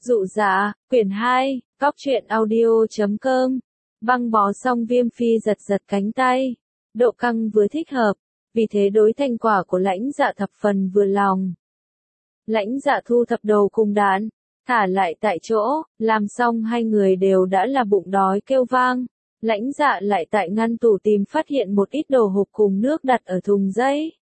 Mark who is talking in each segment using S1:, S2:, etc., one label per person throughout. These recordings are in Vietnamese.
S1: Dụ dạ, quyển 2, Góc truyện audio.com. Băng bó xong Viêm Phi giật giật cánh tay. Độ căng vừa thích hợp, vì thế đối thành quả của Lãnh Dạ thập phần vừa lòng. Lãnh Dạ thu thập đồ cùng đạn, thả lại tại chỗ, làm xong hai người đều đã là bụng đói kêu vang. Lãnh Dạ lại tại ngăn tủ tìm phát hiện một ít đồ hộp cùng nước đặt ở thùng giấy.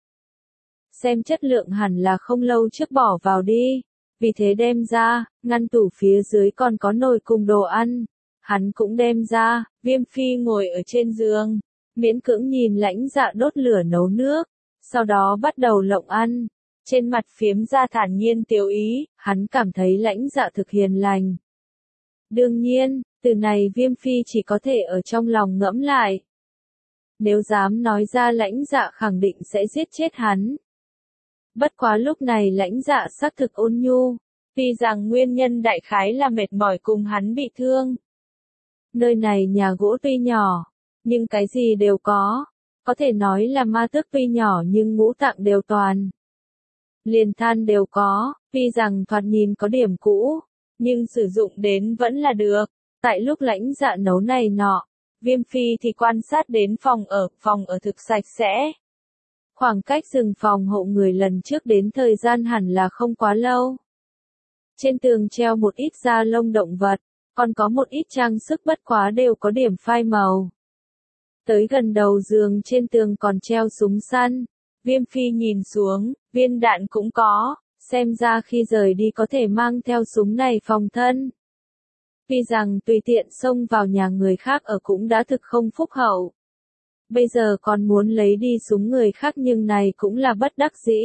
S1: Xem chất lượng hẳn là không lâu trước bỏ vào đi, vì thế đem ra, ngăn tủ phía dưới còn có nồi cùng đồ ăn. Hắn cũng đem ra, Viêm Phi ngồi ở trên giường, miễn cưỡng nhìn Lãnh Dạ đốt lửa nấu nước, sau đó bắt đầu lộng ăn. Trên mặt phiếm ra thản nhiên tiếu ý, hắn cảm thấy Lãnh Dạ thực hiền lành. Đương nhiên, từ này Viêm Phi chỉ có thể ở trong lòng ngẫm lại. Nếu dám nói ra Lãnh Dạ khẳng định sẽ giết chết hắn. Bất quá lúc này Lãnh Dạ xác thực ôn nhu, tuy rằng nguyên nhân đại khái là mệt mỏi cùng hắn bị thương. Nơi này nhà gỗ tuy nhỏ, nhưng cái gì đều có thể nói là ma tước tuy nhỏ nhưng ngũ tạng đều toàn. Liền than đều có, tuy rằng thoạt nhìn có điểm cũ, nhưng sử dụng đến vẫn là được. Tại lúc Lãnh Dạ nấu này nọ, Viêm Phi thì quan sát đến phòng ở thực sạch sẽ. Khoảng cách rừng phòng hộ người lần trước đến thời gian hẳn là không quá lâu. Trên tường treo một ít da lông động vật, còn có một ít trang sức bất quá đều có điểm phai màu. Tới gần đầu giường trên tường còn treo súng săn. Viêm Phi nhìn xuống, viên đạn cũng có, xem ra khi rời đi có thể mang theo súng này phòng thân. Tuy rằng tùy tiện xông vào nhà người khác ở cũng đã thực không phúc hậu. Bây giờ còn muốn lấy đi súng người khác nhưng này cũng là bất đắc dĩ.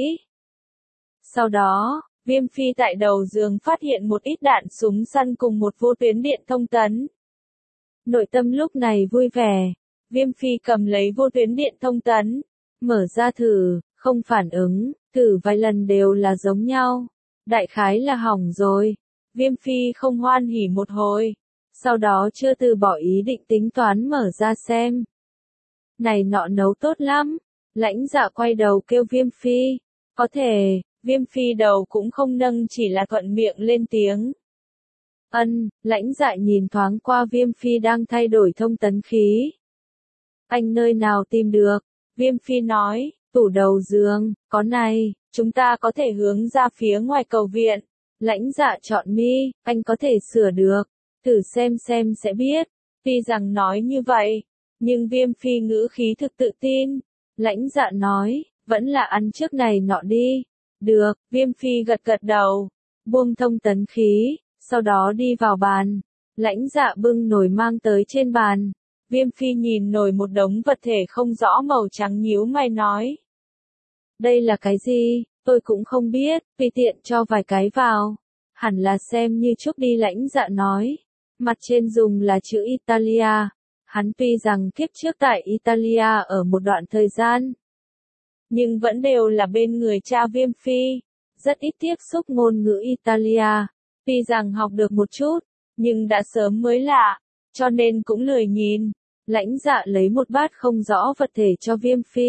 S1: Sau đó, Viêm Phi tại đầu giường phát hiện một ít đạn súng săn cùng một vô tuyến điện thông tấn. Nội tâm lúc này vui vẻ, Viêm Phi cầm lấy vô tuyến điện thông tấn, mở ra thử, không phản ứng, thử vài lần đều là giống nhau. Đại khái là hỏng rồi. Viêm Phi không hoan hỉ một hồi, sau đó chưa từ bỏ ý định tính toán mở ra xem. Này nọ nấu tốt lắm. Lãnh Dạ quay đầu kêu Viêm Phi. Có thể, Viêm Phi đầu cũng không nâng chỉ là thuận miệng lên tiếng. Lãnh Dạ nhìn thoáng qua Viêm Phi đang thay đổi thông tấn khí. Anh nơi nào tìm được? Viêm Phi nói, tủ đầu giường, có này, chúng ta có thể hướng ra phía ngoài cầu viện. Lãnh Dạ chọn mi, anh có thể sửa được, thử xem sẽ biết. Tuy rằng nói như vậy, nhưng Viêm Phi ngữ khí thực tự tin. Lãnh Dạ nói, vẫn là ăn trước này nọ đi. Được, Viêm Phi gật đầu, buông thông tấn khí, sau đó đi vào bàn. Lãnh Dạ bưng nồi mang tới trên bàn. Viêm Phi nhìn nồi một đống vật thể không rõ màu trắng nhíu mày nói. Đây là cái gì, tôi cũng không biết, tùy tiện cho vài cái vào. Hẳn là xem như chút đi. Lãnh Dạ nói. Mặt trên dùng là chữ Italia. Hắn tuy rằng kiếp trước tại Italia ở một đoạn thời gian, nhưng vẫn đều là bên người cha Viêm Phi, rất ít tiếp xúc ngôn ngữ Italia. Tuy rằng học được một chút, nhưng đã sớm mới lạ, cho nên cũng lười nhìn. Lãnh Dạ lấy một bát không rõ vật thể cho Viêm Phi.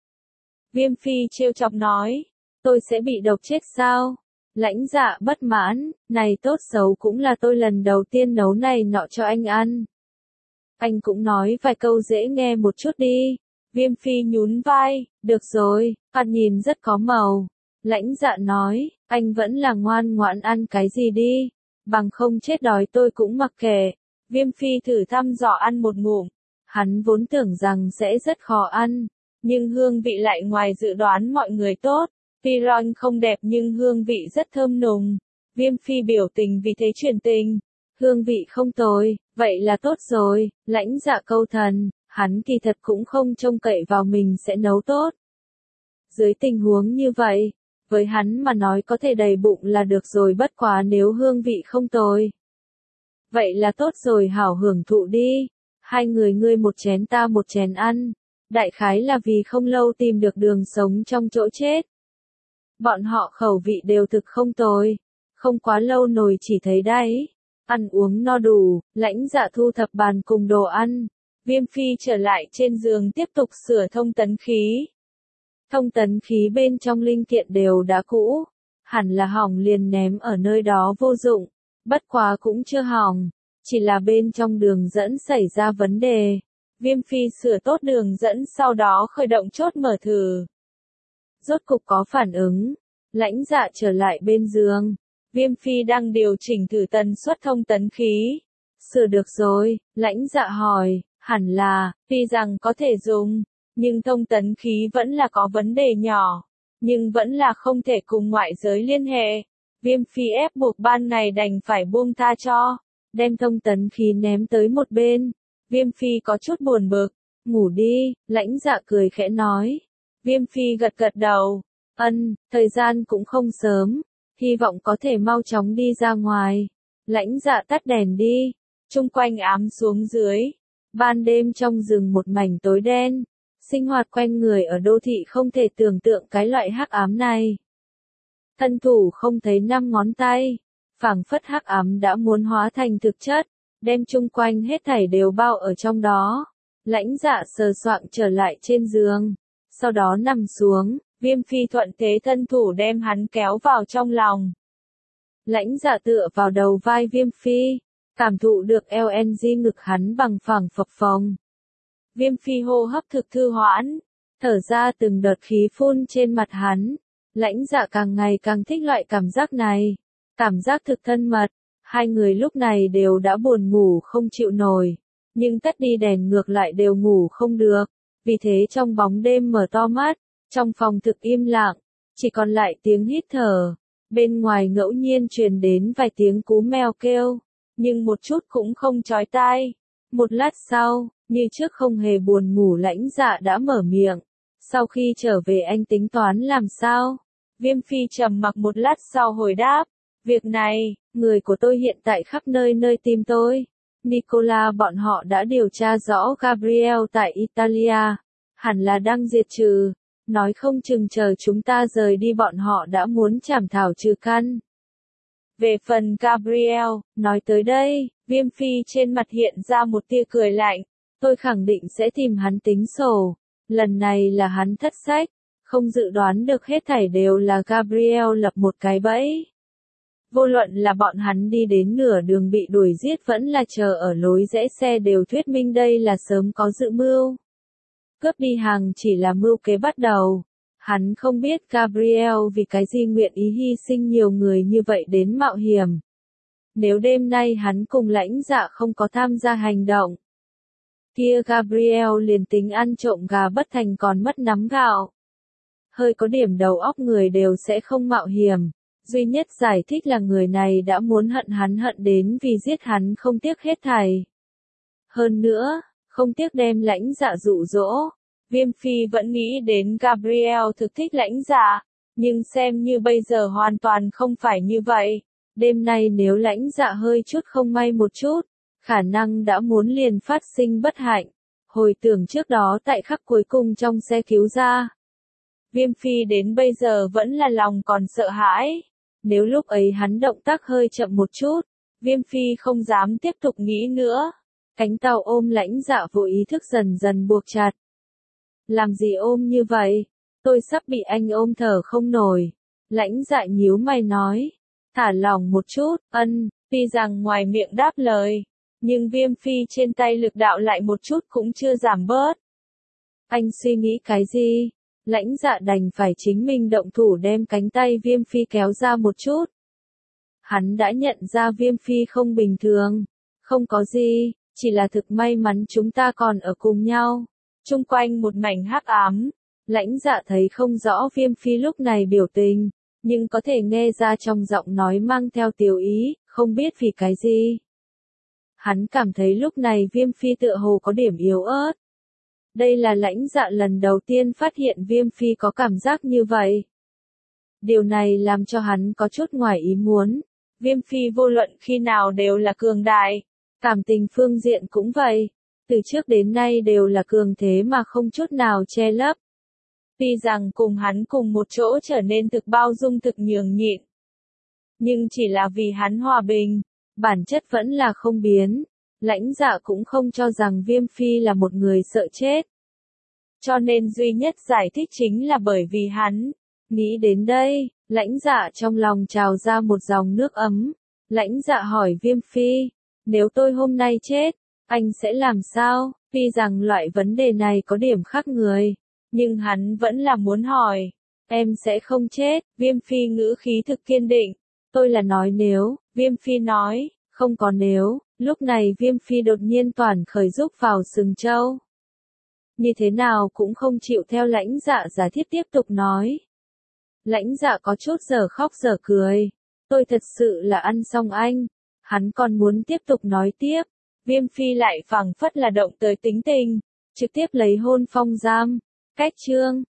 S1: Viêm Phi trêu chọc nói, tôi sẽ bị độc chết sao? Lãnh Dạ bất mãn, này tốt xấu cũng là tôi lần đầu tiên nấu này nọ cho anh ăn. Anh cũng nói vài câu dễ nghe một chút đi. Viêm Phi nhún vai, được rồi, ăn nhìn rất có màu. Lãnh Dạ nói, anh vẫn là ngoan ngoãn ăn cái gì đi, bằng không chết đói tôi cũng mặc kệ. Viêm Phi thử thăm dò ăn một ngụm, hắn vốn tưởng rằng sẽ rất khó ăn, nhưng hương vị lại ngoài dự đoán mọi người tốt. Tuy ron không đẹp nhưng hương vị rất thơm nùng. Viêm Phi biểu tình vì thế chuyển tình. Hương vị không tồi, vậy là tốt rồi. Lãnh Dạ câu thần, hắn kỳ thật cũng không trông cậy vào mình sẽ nấu tốt. Dưới tình huống như vậy, với hắn mà nói có thể đầy bụng là được rồi, bất quá nếu hương vị không tồi. Vậy là tốt rồi, hảo hưởng thụ đi. Hai người ngươi một chén ta một chén ăn. Đại khái là vì không lâu tìm được đường sống trong chỗ chết. Bọn họ khẩu vị đều thực không tồi. Không quá lâu nồi chỉ thấy đáy. Ăn uống no đủ, Lãnh Dạ thu thập bàn cùng đồ ăn. Viêm Phi trở lại trên giường tiếp tục sửa thông tấn khí. Thông tấn khí bên trong linh kiện đều đã cũ. Hẳn là hỏng liền ném ở nơi đó vô dụng. Bất quá cũng chưa hỏng, chỉ là bên trong đường dẫn xảy ra vấn đề. Viêm Phi sửa tốt đường dẫn sau đó khởi động chốt mở thử. Rốt cục có phản ứng, Lãnh Dạ trở lại bên giường. Viêm Phi đang điều chỉnh thử tần suất thông tấn khí. Sửa được rồi, Lãnh Dạ hỏi, hẳn là, tuy rằng có thể dùng, nhưng thông tấn khí vẫn là có vấn đề nhỏ, nhưng vẫn là không thể cùng ngoại giới liên hệ. Viêm Phi ép buộc ban ngày đành phải buông tha cho, đem thông tấn khí ném tới một bên. Viêm Phi có chút buồn bực, ngủ đi, Lãnh Dạ cười khẽ nói. Viêm Phi gật gật đầu, thời gian cũng không sớm, hy vọng có thể mau chóng đi ra ngoài. Lãnh Dạ tắt đèn đi, chung quanh ám xuống dưới. Ban đêm trong rừng một mảnh tối đen, sinh hoạt quanh người ở đô thị không thể tưởng tượng cái loại hắc ám này. Thân thủ không thấy 5 ngón tay, phảng phất hắc ám đã muốn hóa thành thực chất, đem chung quanh hết thảy đều bao ở trong đó. Lãnh Dạ sờ soạng trở lại trên giường, sau đó nằm xuống, Viêm Phi thuận thế thân thủ đem hắn kéo vào trong lòng. Lãnh Dạ tựa vào đầu vai Viêm Phi, cảm thụ được LNG ngực hắn bằng phẳng phập phồng. Viêm Phi hô hấp thực thư hoãn, thở ra từng đợt khí phun trên mặt hắn. Lãnh Dạ càng ngày càng thích loại cảm giác này, cảm giác thực thân mật. Hai người lúc này đều đã buồn ngủ không chịu nổi, nhưng tắt đi đèn ngược lại đều ngủ không được. Vì thế trong bóng đêm mở to mắt, trong phòng thực im lặng, chỉ còn lại tiếng hít thở. Bên ngoài ngẫu nhiên truyền đến vài tiếng cú mèo kêu, nhưng một chút cũng không chói tai. Một lát sau, như trước không hề buồn ngủ, Lãnh Dạ đã mở miệng. Sau khi trở về anh tính toán làm sao? Viêm Phi trầm mặc một lát sau hồi đáp. Việc này, người của tôi hiện tại khắp nơi nơi tìm tôi. Nicola bọn họ đã điều tra rõ Gabriel tại Italia. Hẳn là đang diệt trừ. Nói không chừng chờ chúng ta rời đi bọn họ đã muốn trảm thảo trừ căn. Về phần Gabriel, nói tới đây, Viêm Phi trên mặt hiện ra một tia cười lạnh. Tôi khẳng định sẽ tìm hắn tính sổ. Lần này là hắn thất sách. Không dự đoán được hết thảy đều là Gabriel lập một cái bẫy. Vô luận là bọn hắn đi đến nửa đường bị đuổi giết vẫn là chờ ở lối rẽ xe đều thuyết minh đây là sớm có dự mưu. Cướp đi hàng chỉ là mưu kế bắt đầu. Hắn không biết Gabriel vì cái gì nguyện ý hy sinh nhiều người như vậy đến mạo hiểm. Nếu đêm nay hắn cùng Lãnh Dạ không có tham gia hành động, kia Gabriel liền tính ăn trộm gà bất thành còn mất nắm gạo. Hơi có điểm đầu óc người đều sẽ không mạo hiểm. Duy nhất giải thích là người này đã muốn hận hắn hận đến vì giết hắn không tiếc hết thảy. Hơn nữa, không tiếc đem Lãnh Dạ dụ dỗ. Viêm Phi vẫn nghĩ đến Gabriel thực thích Lãnh Dạ, nhưng xem như bây giờ hoàn toàn không phải như vậy. Đêm nay nếu Lãnh Dạ hơi chút không may một chút, khả năng đã muốn liền phát sinh bất hạnh. Hồi tưởng trước đó tại khắc cuối cùng trong xe cứu ra, Viêm Phi đến bây giờ vẫn là lòng còn sợ hãi. Nếu lúc ấy hắn động tác hơi chậm một chút, Viêm Phi không dám tiếp tục nghĩ nữa. Cánh tàu ôm Lãnh Dạ vô ý thức dần dần buộc chặt. Làm gì ôm như vậy? Tôi sắp bị anh ôm thở không nổi. Lãnh Dạ nhíu mày nói. Thả lỏng một chút, tuy rằng ngoài miệng đáp lời, nhưng Viêm Phi trên tay lực đạo lại một chút cũng chưa giảm bớt. Anh suy nghĩ cái gì? Lãnh Dạ đành phải chính mình động thủ đem cánh tay Viêm Phi kéo ra một chút. Hắn đã nhận ra Viêm Phi không bình thường. Không có gì, chỉ là thực may mắn chúng ta còn ở cùng nhau. Chung quanh một mảnh hắc ám. Lãnh Dạ thấy không rõ Viêm Phi lúc này biểu tình, nhưng có thể nghe ra trong giọng nói mang theo tiểu ý, không biết vì cái gì. Hắn cảm thấy lúc này Viêm Phi tựa hồ có điểm yếu ớt. Đây là Lãnh Dạ lần đầu tiên phát hiện Viêm Phi có cảm giác như vậy. Điều này làm cho hắn có chút ngoài ý muốn. Viêm Phi vô luận khi nào đều là cường đại. Cảm tình phương diện cũng vậy. Từ trước đến nay đều là cường thế mà không chút nào che lấp. Tuy rằng cùng hắn cùng một chỗ trở nên thực bao dung thực nhường nhịn. Nhưng chỉ là vì hắn hòa bình, bản chất vẫn là không biến. Lãnh Dạ cũng không cho rằng Viêm Phi là một người sợ chết. Cho nên duy nhất giải thích chính là bởi vì hắn. Nghĩ đến đây, Lãnh Dạ trong lòng trào ra một dòng nước ấm. Lãnh Dạ hỏi Viêm Phi, nếu tôi hôm nay chết, anh sẽ làm sao? Tuy rằng loại vấn đề này có điểm khác người, nhưng hắn vẫn là muốn hỏi. Em sẽ không chết, Viêm Phi ngữ khí thực kiên định. Tôi là nói nếu, Viêm Phi nói, không có nếu. Lúc này Viêm Phi đột nhiên toàn khởi rúc vào sừng trâu. Như thế nào cũng không chịu theo Lãnh Dạ giả thiết tiếp tục nói. Lãnh Dạ có chút giờ khóc giờ cười. Tôi thật sự là ăn xong anh. Hắn còn muốn tiếp tục nói tiếp. Viêm Phi lại phảng phất là động tới tính tình. Trực tiếp lấy hôn phong giam. Cách chương